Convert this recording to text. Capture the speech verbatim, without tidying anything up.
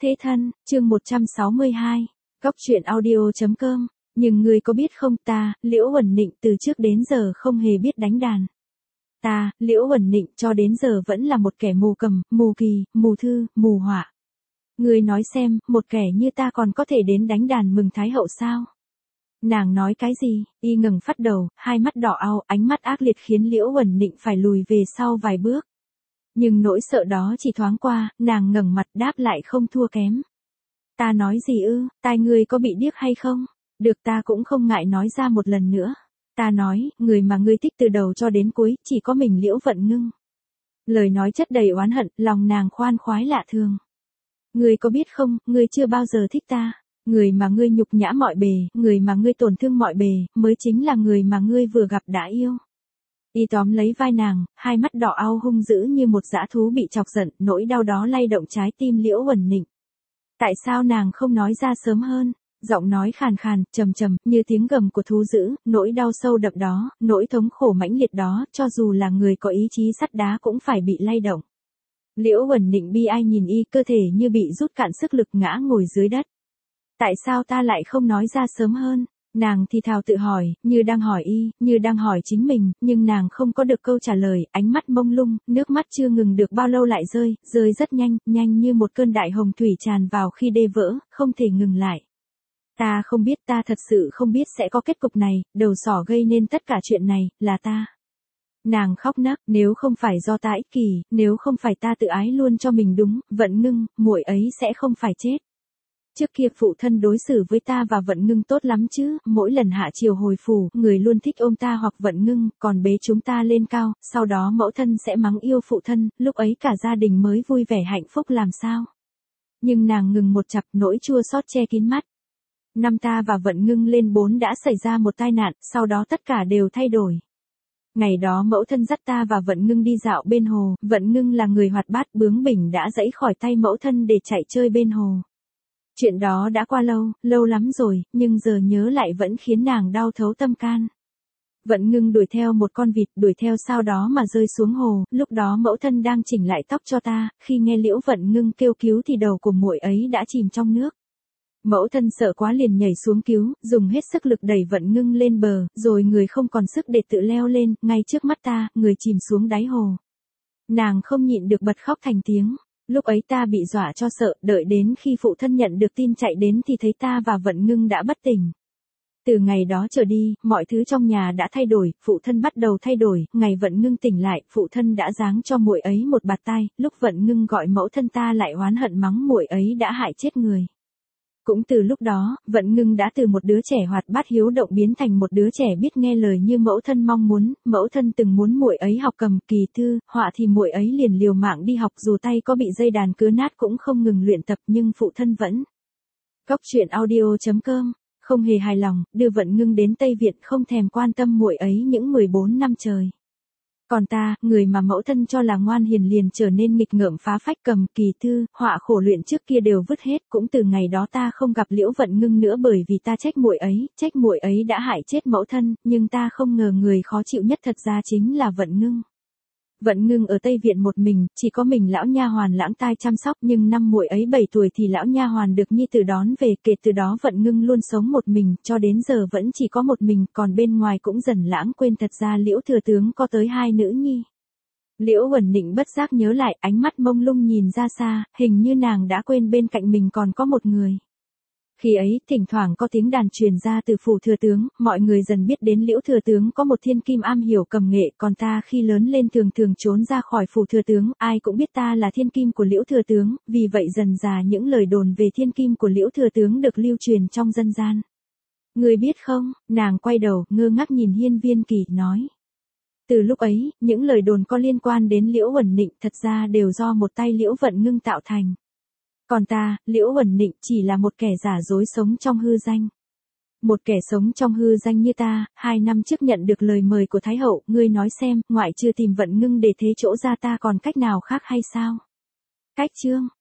Thế thân, chương một trăm sáu mươi hai, Góc truyện audio.com, nhưng ngươi có biết không ta, Liễu Uẩn Nịnh từ trước đến giờ không hề biết đánh đàn. Ta, Liễu Uẩn Nịnh cho đến giờ vẫn là một kẻ mù cầm, mù kỳ, mù thư, mù họa. Ngươi nói xem, một kẻ như ta còn có thể đến đánh đàn mừng Thái hậu sao? Nàng nói cái gì? Y ngẩng phát đầu, hai mắt đỏ ao, ánh mắt ác liệt khiến Liễu Uẩn Nịnh phải lùi về sau vài bước. Nhưng nỗi sợ đó chỉ thoáng qua, nàng ngẩng mặt đáp lại không thua kém. Ta nói gì ư, tai ngươi có bị điếc hay không? Được, ta cũng không ngại nói ra một lần nữa. Ta nói, người mà ngươi thích từ đầu cho đến cuối, chỉ có mình Liễu Vận Ngưng. Lời nói chất đầy oán hận, lòng nàng khoan khoái lạ thường. Ngươi có biết không, ngươi chưa bao giờ thích ta. Người mà ngươi nhục nhã mọi bề, người mà ngươi tổn thương mọi bề, mới chính là người mà ngươi vừa gặp đã yêu. Y tóm lấy vai nàng, hai mắt đỏ ao hung dữ như một dã thú bị chọc giận, nỗi đau đó lay động trái tim Liễu Uẩn Nịnh. Tại sao nàng không nói ra sớm hơn? Giọng nói khàn khàn, trầm trầm, như tiếng gầm của thú dữ, nỗi đau sâu đậm đó, nỗi thống khổ mãnh liệt đó, cho dù là người có ý chí sắt đá cũng phải bị lay động. Liễu Uẩn Nịnh bi ai nhìn y, cơ thể như bị rút cạn sức lực ngã ngồi dưới đất. Tại sao ta lại không nói ra sớm hơn? Nàng thì thào tự hỏi, như đang hỏi y, như đang hỏi chính mình, nhưng nàng không có được câu trả lời, ánh mắt mông lung, nước mắt chưa ngừng được bao lâu lại rơi, rơi rất nhanh, nhanh như một cơn đại hồng thủy tràn vào khi đê vỡ, không thể ngừng lại. Ta không biết, ta thật sự không biết sẽ có kết cục này, đầu sỏ gây nên tất cả chuyện này, là ta. Nàng khóc nấc, nếu không phải do ta ích kỷ, nếu không phải ta tự ái luôn cho mình đúng, Vận Ngưng, muội ấy sẽ không phải chết. Trước kia phụ thân đối xử với ta và Vận Ngưng tốt lắm chứ, mỗi lần hạ chiều hồi phủ, người luôn thích ôm ta hoặc Vận Ngưng, còn bế chúng ta lên cao, sau đó mẫu thân sẽ mắng yêu phụ thân, lúc ấy cả gia đình mới vui vẻ hạnh phúc làm sao. Nhưng nàng ngừng một chặp, nỗi chua xót che kín mắt. Năm ta và Vận Ngưng lên bốn đã xảy ra một tai nạn, sau đó tất cả đều thay đổi. Ngày đó mẫu thân dắt ta và Vận Ngưng đi dạo bên hồ, Vận Ngưng là người hoạt bát bướng bỉnh đã giãy khỏi tay mẫu thân để chạy chơi bên hồ. Chuyện đó đã qua lâu, lâu lắm rồi, nhưng giờ nhớ lại vẫn khiến nàng đau thấu tâm can. Vận Ngưng đuổi theo một con vịt, đuổi theo sau đó mà rơi xuống hồ, lúc đó mẫu thân đang chỉnh lại tóc cho ta, khi nghe Liễu Vận Ngưng kêu cứu thì đầu của muội ấy đã chìm trong nước. Mẫu thân sợ quá liền nhảy xuống cứu, dùng hết sức lực đẩy Vận Ngưng lên bờ, rồi người không còn sức để tự leo lên, ngay trước mắt ta, người chìm xuống đáy hồ. Nàng không nhịn được bật khóc thành tiếng. Lúc ấy ta bị dọa cho sợ, đợi đến khi phụ thân nhận được tin chạy đến thì thấy ta và Vận Ngưng đã bất tỉnh. Từ ngày đó trở đi, mọi thứ trong nhà đã thay đổi, phụ thân bắt đầu thay đổi, ngày Vận Ngưng tỉnh lại, phụ thân đã giáng cho muội ấy một bạt tai, lúc Vận Ngưng gọi mẫu thân ta lại oán hận mắng muội ấy đã hại chết người. Cũng từ lúc đó, Vận Ngưng đã từ một đứa trẻ hoạt bát hiếu động biến thành một đứa trẻ biết nghe lời như mẫu thân mong muốn, mẫu thân từng muốn muội ấy học cầm, kỳ thư, họa thì muội ấy liền liều mạng đi học dù tay có bị dây đàn cứa nát cũng không ngừng luyện tập nhưng phụ thân vẫn. Góc truyện audio.com, không hề hài lòng, đưa Vận Ngưng đến Tây Viện không thèm quan tâm muội ấy những mười bốn năm trời. Còn ta, người mà mẫu thân cho là ngoan hiền liền trở nên nghịch ngợm phá phách cầm, kỳ thư, họa khổ luyện trước kia đều vứt hết, cũng từ ngày đó ta không gặp Liễu Vận Ngưng nữa bởi vì ta trách muội ấy, trách muội ấy đã hại chết mẫu thân, nhưng ta không ngờ người khó chịu nhất thật ra chính là Vận Ngưng. Vận Ngưng ở Tây Viện một mình, chỉ có mình lão nha hoàn Lãng Tai chăm sóc, nhưng năm muội ấy bảy tuổi thì lão nha hoàn được nhi tử đón về, kể từ đó Vận Ngưng luôn sống một mình, cho đến giờ vẫn chỉ có một mình, còn bên ngoài cũng dần lãng quên thật ra Liễu thừa tướng có tới hai nữ nhi. Liễu Uẩn Nịnh bất giác nhớ lại, ánh mắt mông lung nhìn ra xa, hình như nàng đã quên bên cạnh mình còn có một người. Khi ấy, thỉnh thoảng có tiếng đàn truyền ra từ phủ thừa tướng, mọi người dần biết đến Liễu thừa tướng có một thiên kim am hiểu cầm nghệ, còn ta khi lớn lên thường thường trốn ra khỏi phủ thừa tướng, ai cũng biết ta là thiên kim của Liễu thừa tướng, vì vậy dần dà những lời đồn về thiên kim của Liễu thừa tướng được lưu truyền trong dân gian. Người biết không, nàng quay đầu, ngơ ngác nhìn Hiên Viên Kỳ, nói. Từ lúc ấy, những lời đồn có liên quan đến Liễu Uẩn Nịnh thật ra đều do một tay Liễu Vận Ngưng tạo thành. Còn ta, Liễu Uẩn Nịnh chỉ là một kẻ giả dối sống trong hư danh. Một kẻ sống trong hư danh như ta, hai năm trước nhận được lời mời của Thái hậu, ngươi nói xem, ngoại trừ tìm Vận Ngưng để thế chỗ ra ta còn cách nào khác hay sao? Cách chương,